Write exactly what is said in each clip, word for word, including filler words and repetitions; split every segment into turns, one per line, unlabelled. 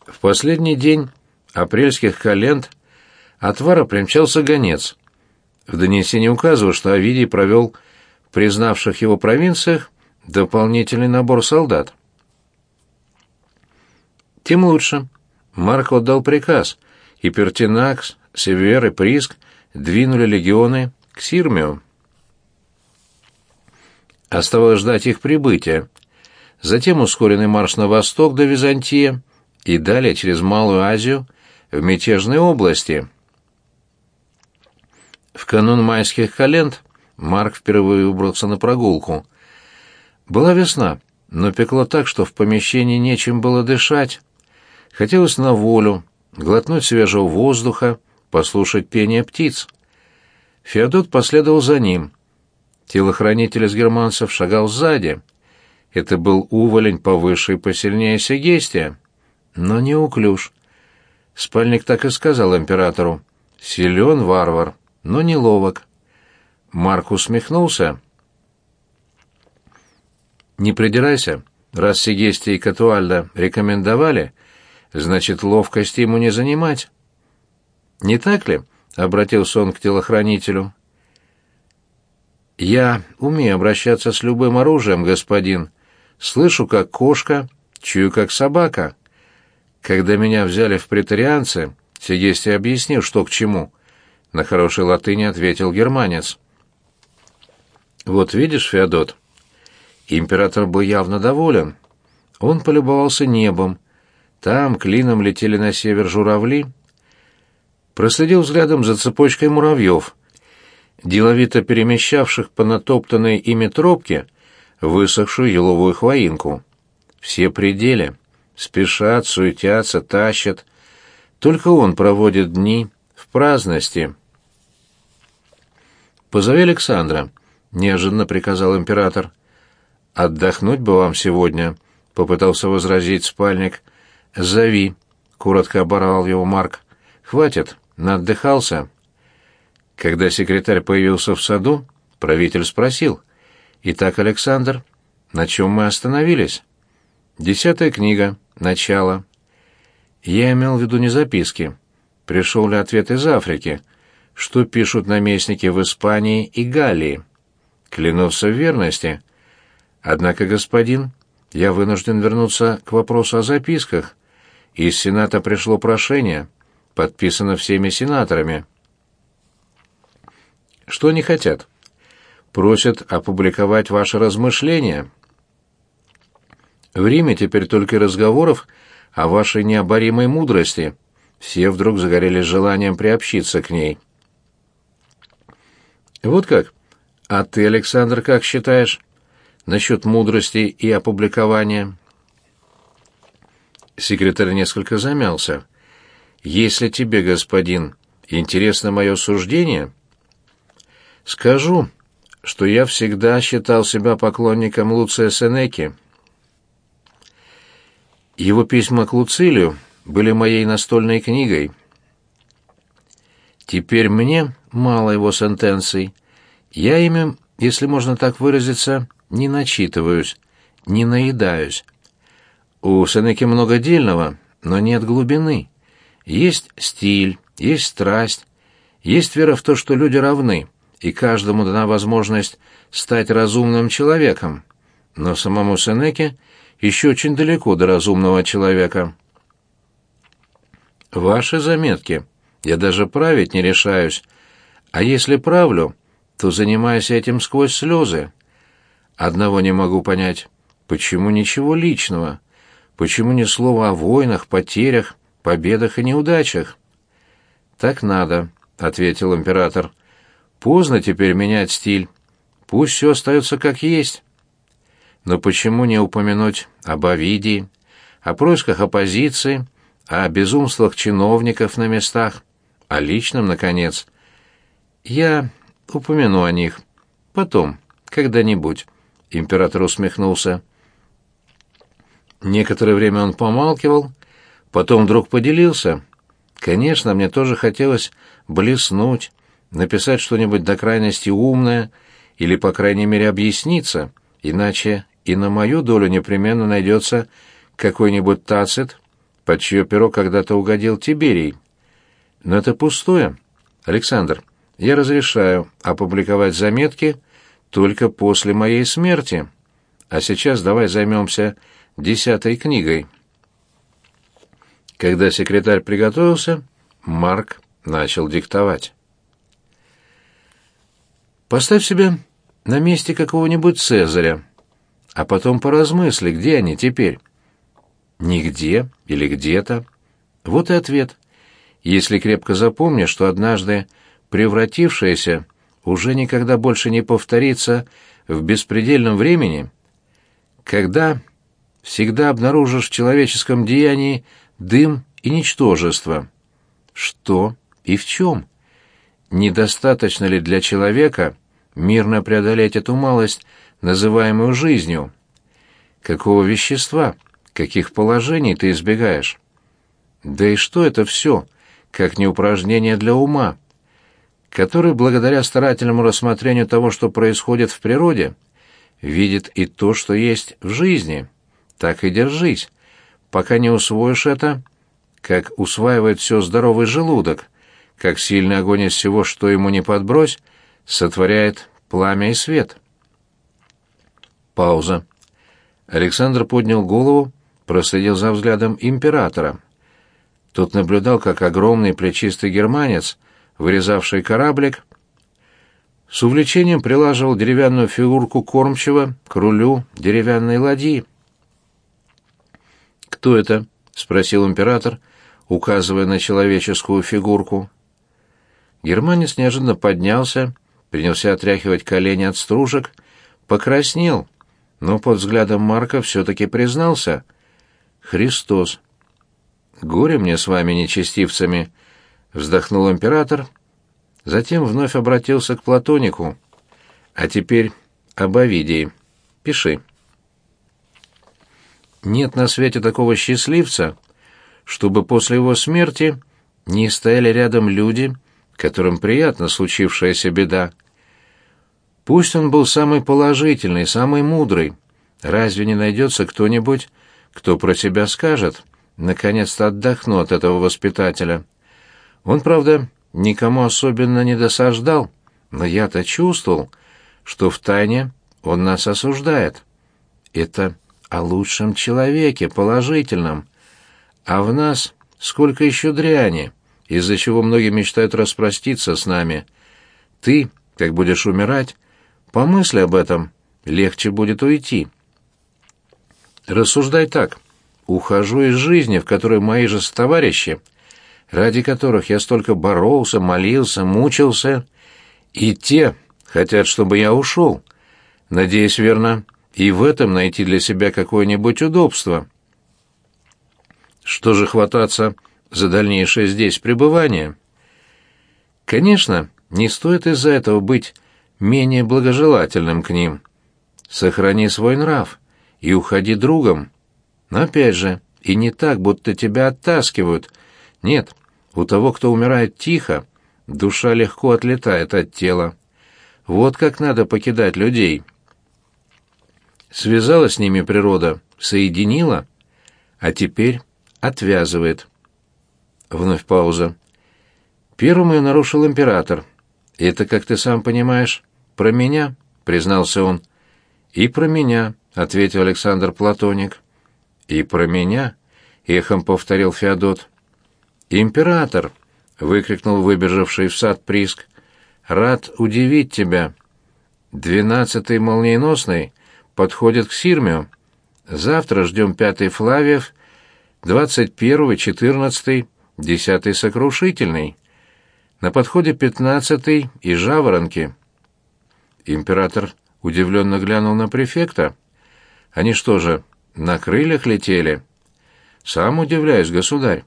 В последний день апрельских календ от Вара примчался гонец. В донесении указывал, что Овидий провел в признавших его провинциях дополнительный набор солдат. Тем лучше. Марк отдал приказ, и Пертинакс, Север и Приск двинули легионы к Сирмию. Оставалось ждать их прибытия. Затем ускоренный марш на восток до Византии и далее через Малую Азию в мятежные области. В канун майских календ Марк впервые выбрался на прогулку. Была весна, но пекло так, что в помещении нечем было дышать. Хотелось на волю, глотнуть свежего воздуха, послушать пение птиц. Феодот последовал за ним. Телохранитель из германцев шагал сзади. Это был уволень повыше и посильнее Сегестия, но неуклюж. Спальник так и сказал императору: «Силен варвар, но не ловок». Марк усмехнулся. «Не придирайся. Раз Сегестия и Катуальда рекомендовали, значит, ловкости ему не занимать». «Не так ли?» — обратился он к телохранителю. «Я умею обращаться с любым оружием, господин. Слышу, как кошка, чую, как собака. Когда меня взяли в претарианцы, Сегестий объяснил, что к чему». На хорошей латыни ответил германец. «Вот видишь, Феодот». Император был явно доволен. Он полюбовался небом. Там клином летели на север журавли. Проследил взглядом за цепочкой муравьев, деловито перемещавших по натоптанной ими тропке высохшую еловую хвоинку. Все при деле. Спешат, суетятся, тащат. Только он проводит дни в праздности. «Позови Александра», — неожиданно приказал император. «Отдохнуть бы вам сегодня», — попытался возразить спальник. «Зови», — коротко оборвал его Марк. «Хватит, наотдыхался». Когда секретарь появился в саду, правитель спросил: «Итак, Александр, на чем мы остановились?» «Десятая книга. Начало». «Я имел в виду не записки. Пришел ли ответ из Африки? Что пишут наместники в Испании и Галлии?» «Клянусь в верности. Однако, господин, я вынужден вернуться к вопросу о записках. Из Сената пришло прошение, подписано всеми сенаторами». «Что они хотят?» «Просят опубликовать ваши размышления. В Риме теперь только и разговоров о вашей необоримой мудрости. Все вдруг загорелись желанием приобщиться к ней». «Вот как? А ты, Александр, как считаешь насчет мудрости и опубликования?» Секретарь несколько замялся. «Если тебе, господин, интересно мое суждение, скажу, что я всегда считал себя поклонником Луция Сенеки. Его письма к Луцилию были моей настольной книгой. Теперь мне мало его сентенций. Я ими, если можно так выразиться, не начитываюсь, не наедаюсь. У Сенеки много дельного, но нет глубины. Есть стиль, есть страсть, есть вера в то, что люди равны, и каждому дана возможность стать разумным человеком. Но самому Сенеке еще очень далеко до разумного человека. Ваши заметки. Я даже править не решаюсь. А если правлю, то занимаюсь этим сквозь слезы. Одного не могу понять. Почему ничего личного? Почему ни слова о войнах, потерях, победах и неудачах? «Так надо», — ответил император. «Поздно теперь менять стиль. Пусть все остается как есть». Но почему не упомянуть об Овидии, о происках оппозиции, о безумствах чиновников на местах, о личном, наконец? Я упомяну о них. Потом, когда-нибудь. Император усмехнулся. Некоторое время он помалкивал, потом вдруг поделился. Конечно, мне тоже хотелось блеснуть, написать что-нибудь до крайности умное или, по крайней мере, объясниться, иначе и на мою долю непременно найдется какой-нибудь Тацит, под чье перо когда-то угодил Тиберий. Но это пустое. Александр, я разрешаю опубликовать заметки только после моей смерти. А сейчас давай займемся десятой книгой». Когда секретарь приготовился, Марк начал диктовать. «Поставь себя на месте какого-нибудь Цезаря, а потом поразмысли, где они теперь». «Нигде или где-то?» Вот и ответ. Если крепко запомнишь, что однажды превратившееся уже никогда больше не повторится в беспредельном времени, когда всегда обнаружишь в человеческом деянии дым и ничтожество. Что и в чем? Недостаточно ли для человека мирно преодолеть эту малость, называемую жизнью? Какого вещества, каких положений ты избегаешь? Да и что это все, как не упражнение для ума, который, благодаря старательному рассмотрению того, что происходит в природе, видит и то, что есть в жизни. Так и держись, пока не усвоишь это, как усваивает все здоровый желудок, как сильный огонь из всего, что ему не подбрось, сотворяет пламя и свет. Пауза. Александр поднял голову, проследил за взглядом императора. Тот наблюдал, как огромный плечистый германец, вырезавший кораблик, с увлечением прилаживал деревянную фигурку кормчего к рулю деревянной ладьи. «Кто это?» — спросил император, указывая на человеческую фигурку. Германец неожиданно поднялся, принялся отряхивать колени от стружек, покраснел, но под взглядом Марка все-таки признался. «Христос». «Горе мне с вами, нечестивцами», — вздохнул император, затем вновь обратился к Платонику. «А теперь об Овидии. Пиши». Нет на свете такого счастливца, чтобы после его смерти не стояли рядом люди, которым приятна случившаяся беда. Пусть он был самый положительный, самый мудрый, разве не найдется кто-нибудь, кто про себя скажет: «Наконец-то отдохну от этого воспитателя». Он, правда, никому особенно не досаждал, но я-то чувствовал, что втайне он нас осуждает. Это о лучшем человеке, положительном. А в нас сколько еще дряни, из-за чего многие мечтают распроститься с нами. Ты, как будешь умирать, помысли об этом, легче будет уйти. Рассуждай так. Ухожу из жизни, в которой мои же товарищи, ради которых я столько боролся, молился, мучился, и те хотят, чтобы я ушел, надеясь, верно, и в этом найти для себя какое-нибудь удобство. Что же хвататься за дальнейшее здесь пребывание? Конечно, не стоит из-за этого быть менее благожелательным к ним. Сохрани свой нрав и уходи другом. Но опять же, и не так, будто тебя оттаскивают. Нет, у того, кто умирает тихо, душа легко отлетает от тела. Вот как надо покидать людей. Связала с ними природа, соединила, а теперь отвязывает. Вновь пауза. Первым ее нарушил император. «Это, как ты сам понимаешь, про меня», — признался он. «И про меня», — ответил Александр Платоник. «И про меня», — эхом повторил Феодот. «Император», — выкрикнул выбежавший в сад Приск, — «рад удивить тебя. Двенадцатый молниеносный подходит к Сирмию. Завтра ждем пятый Флавиев, двадцать первый, четырнадцатый, десятый Сокрушительный. На подходе пятнадцатый и Жаворонки». Император удивленно глянул на префекта. «Они что же, на крыльях летели?» «Сам удивляюсь, государь».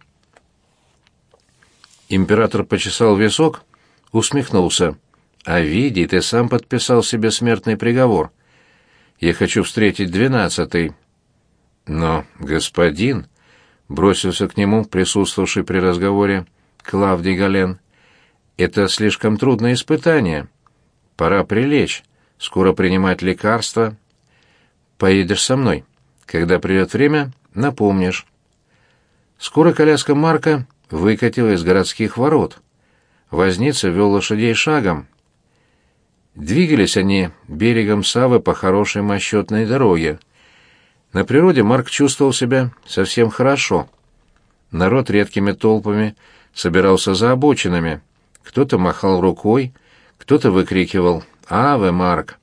Император почесал висок, усмехнулся. «Овидий, ты сам подписал себе смертный приговор. Я хочу встретить двенадцатый». «Но, господин», — бросился к нему присутствовавший при разговоре Клавдий Гален, — «это слишком трудное испытание. Пора прилечь, скоро принимать лекарства. Поедешь со мной. Когда придет время, напомнишь». Скоро коляска Марка выкатила из городских ворот. Возница вел лошадей шагом. Двигались они берегом Савы по хорошей мощетной дороге. На природе Марк чувствовал себя совсем хорошо. Народ редкими толпами собирался за обочинами. Кто-то махал рукой, кто-то выкрикивал «Аве, Марк!».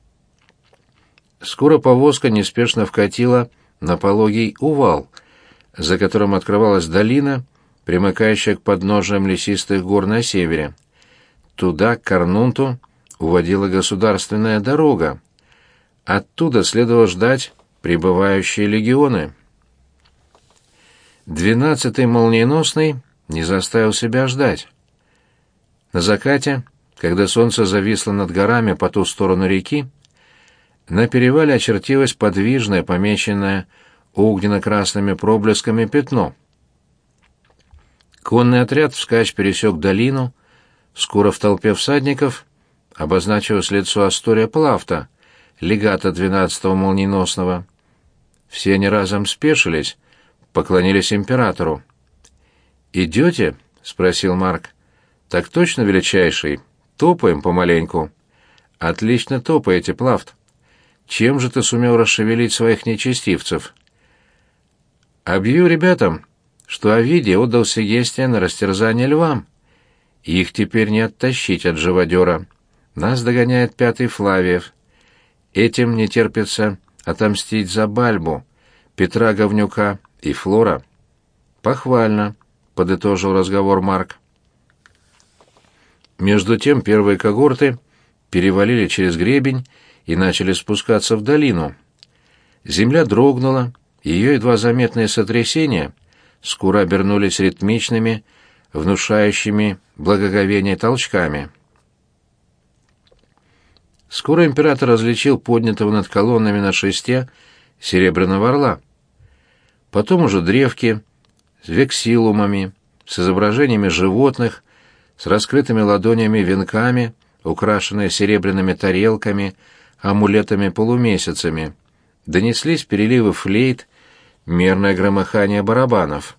Скоро повозка неспешно вкатила на пологий увал, за которым открывалась долина, примыкающая к подножиям лесистых гор на севере. Туда, к Карнунту, уводила государственная дорога. Оттуда следовало ждать прибывающие легионы. Двенадцатый молниеносный не заставил себя ждать. На закате, когда солнце зависло над горами по ту сторону реки, на перевале очертилось подвижное, помеченное огненно-красными проблесками пятно. Конный отряд вскачь пересек долину, скоро в толпе всадников обозначилось лицо Астория Плафта, легата двенадцатого молниеносного. Все они разом спешились, поклонились императору. «Идете?» — спросил Марк. «Так точно, величайший? Топаем помаленьку». «Отлично топаете, Плафт. Чем же ты сумел расшевелить своих нечестивцев?» «Объявил ребятам, что Овидий отдал Сегестия на растерзание львам. Их теперь не оттащить от живодера. Нас догоняет пятый Флавиев. Этим не терпится отомстить за Бальбу, Петра Говнюка и Флора». «Похвально», — подытожил разговор Марк. Между тем первые когорты перевалили через гребень и начали спускаться в долину. Земля дрогнула, ее едва заметные сотрясения скоро обернулись ритмичными, внушающими благоговение толчками. Скоро император различил поднятого над колоннами на шесте серебряного орла. Потом уже древки с вексиллумами, с изображениями животных, с раскрытыми ладонями венками, украшенные серебряными тарелками, амулетами-полумесяцами. Донеслись переливы флейт, мерное громыхание барабанов.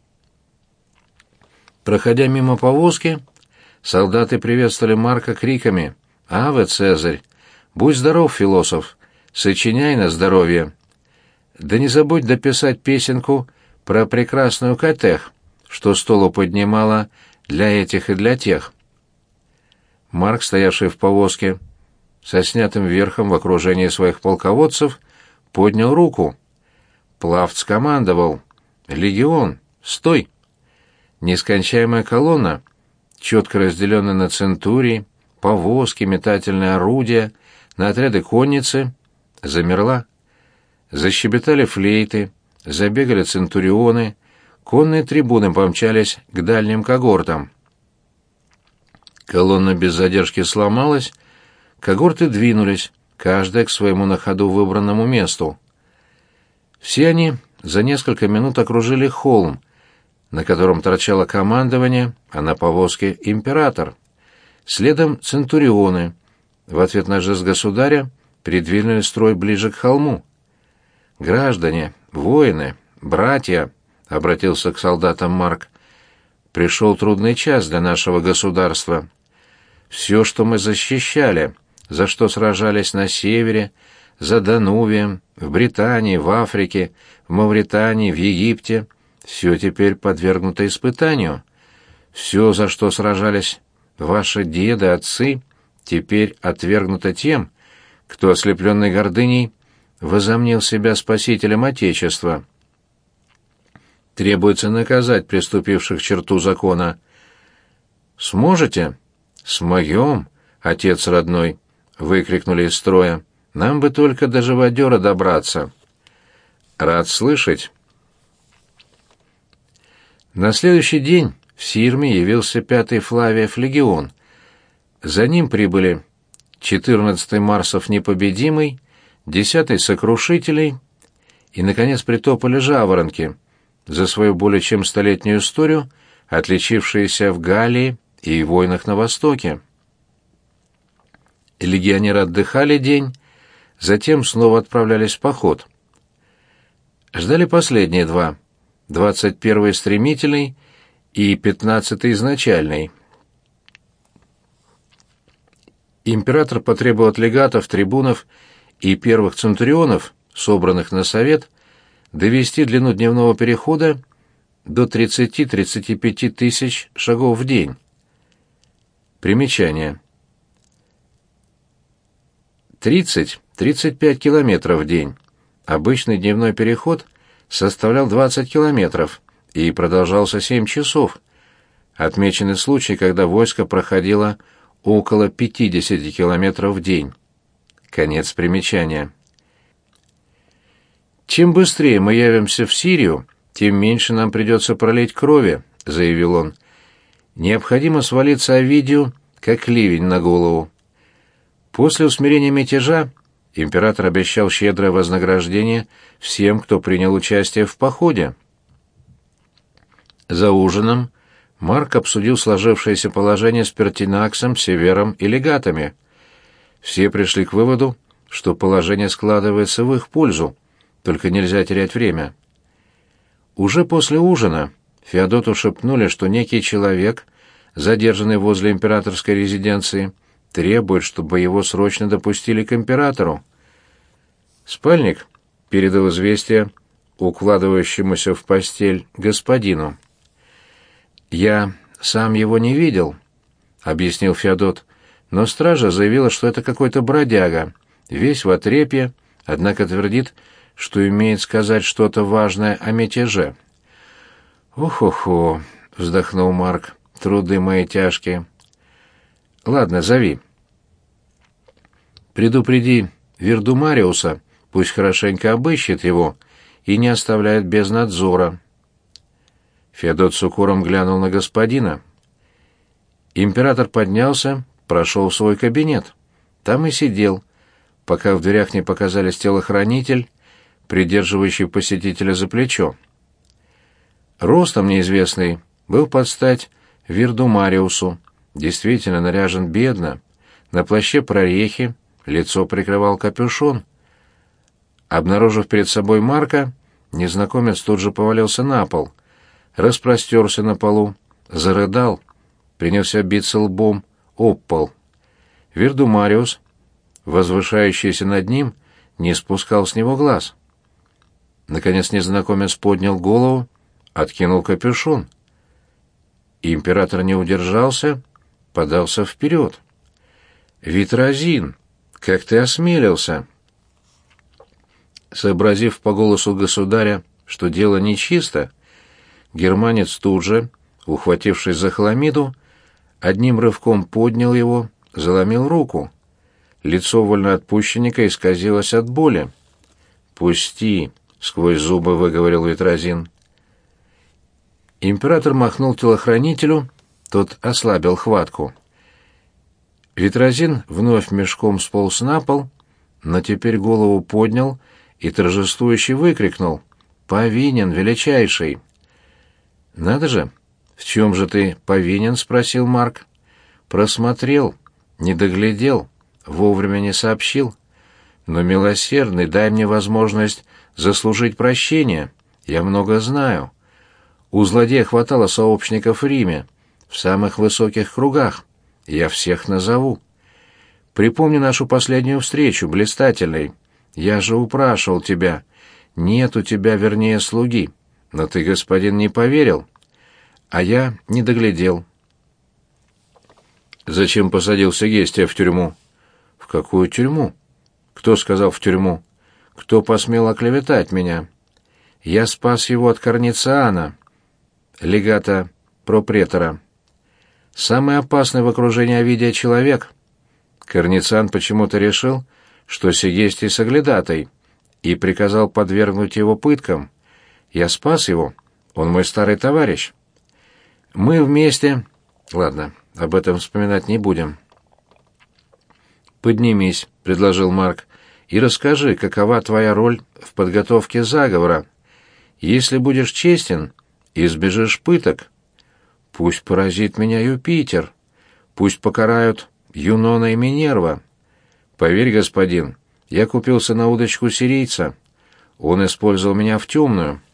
Проходя мимо повозки, солдаты приветствовали Марка криками «Аве, Цезарь! Будь здоров, философ! Сочиняй на здоровье! Да не забудь дописать песенку про прекрасную Катех, что столу поднимала для этих и для тех». Марк, стоявший в повозке, со снятым верхом в окружении своих полководцев, поднял руку. Плафт скомандовал: «Легион, стой!» Нескончаемая колонна, четко разделенная на центурии, повозки, метательные орудия, на отряды конницы, замерла. Защебетали флейты, забегали центурионы, конные трибуны помчались к дальним когортам. Колонна без задержки сломалась, когорты двинулись, каждая к своему на ходу выбранному месту. Все они за несколько минут окружили холм, на котором торчало командование, а на повозке император. Следом центурионы, в ответ на жест государя, придвинули строй ближе к холму. «Граждане, воины, братья», — обратился к солдатам Марк, — «пришел трудный час для нашего государства. Все, что мы защищали, за что сражались на севере, за Данувием, в Британии, в Африке, в Мавритании, в Египте, все теперь подвергнуто испытанию. Все, за что сражались ваши деды, отцы, теперь отвергнуто тем, кто, ослепленный гордыней, возомнил себя спасителем Отечества. Требуется наказать преступивших черту закона. Сможете? Смоем, отец родной, выкрикнули из строя. Нам бы только до живодера добраться. Рад слышать. На следующий день в Сирме явился пятый Флавиев легион. За ним прибыли четырнадцатый Марсов Непобедимый, десятый Сокрушителей и, наконец, притопали жаворонки, за свою более чем столетнюю историю, отличившиеся в Галлии и войнах на Востоке. Легионеры отдыхали день, затем снова отправлялись в поход. Ждали последние два. двадцать первый стремительный и пятнадцатый изначальный. Император потребовал от легатов, трибунов и первых центурионов, собранных на совет, довести длину дневного перехода до тридцати-тридцати пяти тысяч шагов в день. Примечание. тридцать-тридцать пять километров в день. Обычный дневной переход составлял двадцать километров и продолжался семь часов. Отмечены случаи, когда войско проходило около пятидесяти километров в день. Конец примечания. «Чем быстрее мы явимся в Сирию, тем меньше нам придется пролить крови», — заявил он. «Необходимо свалиться Овидию, как ливень на голову». После усмирения мятежа император обещал щедрое вознаграждение всем, кто принял участие в походе. За ужином Марк обсудил сложившееся положение с Пертинаксом, Севером и легатами. Все пришли к выводу, что положение складывается в их пользу, только нельзя терять время. Уже после ужина Феодоту шепнули, что некий человек, задержанный возле императорской резиденции, требует, чтобы его срочно допустили к императору. Спальник передал известие укладывающемуся в постель господину. «Я сам его не видел», — объяснил Феодот, «но стража заявила, что это какой-то бродяга, весь в отрепье, однако твердит, что имеет сказать что-то важное о мятеже». «Ох-охо», — вздохнул Марк, — «труды мои тяжкие». «Ладно, зови. Предупреди Вирдумариуса, пусть хорошенько обыщет его и не оставляет без надзора». Феодот с укором глянул на господина. Император поднялся, прошел в свой кабинет. Там и сидел, пока в дверях не показались телохранитель, придерживающий посетителя за плечо. Ростом неизвестный был под стать Вирдумариусу, действительно наряжен бедно, на плаще прорехи, лицо прикрывал капюшон. Обнаружив перед собой Марка, незнакомец тут же повалился на пол, распростерся на полу, зарыдал, принялся биться лбом об пол. Вирдумариус, возвышающийся над ним, не спускал с него глаз. Наконец незнакомец поднял голову, откинул капюшон. Император не удержался, подался вперед. «Витразин, как ты осмелился?» Сообразив по голосу государя, что дело нечисто, германец тут же, ухватившись за хламиду, одним рывком поднял его, заломил руку. Лицо вольноотпущенника исказилось от боли. «Пусти!» — сквозь зубы выговорил Витразин. Император махнул телохранителю, тот ослабил хватку. Витразин вновь мешком сполз на пол, но теперь голову поднял и торжествующе выкрикнул: «Повинен, величайший!» «Надо же! В чем же ты повинен?» — спросил Марк. «Просмотрел, не доглядел, вовремя не сообщил. Но, милосердный, дай мне возможность заслужить прощение. Я много знаю. У злодея хватало сообщников в Риме, в самых высоких кругах. Я всех назову. Припомни нашу последнюю встречу, блистательный. Я же упрашивал тебя. Нет у тебя, вернее, слуги. Но ты, господин, не поверил. А я не доглядел». «Зачем посадил Сегестия в тюрьму?» «В какую тюрьму? Кто сказал в тюрьму? Кто посмел оклеветать меня? Я спас его от Корнициана, легата пропретора. Самый опасный в окружении Овидия человек. Корнициан почему-то решил, что Сегестий соглядатай, и приказал подвергнуть его пыткам. Я спас его, он мой старый товарищ. Мы вместе... Ладно, об этом вспоминать не будем». «Поднимись», — предложил Марк, — «и расскажи, какова твоя роль в подготовке заговора. Если будешь честен, избежишь пыток. Пусть поразит меня Юпитер, пусть покарают Юнона и Минерва. Поверь, господин, я купился на удочку сирийца. Он использовал меня в темную.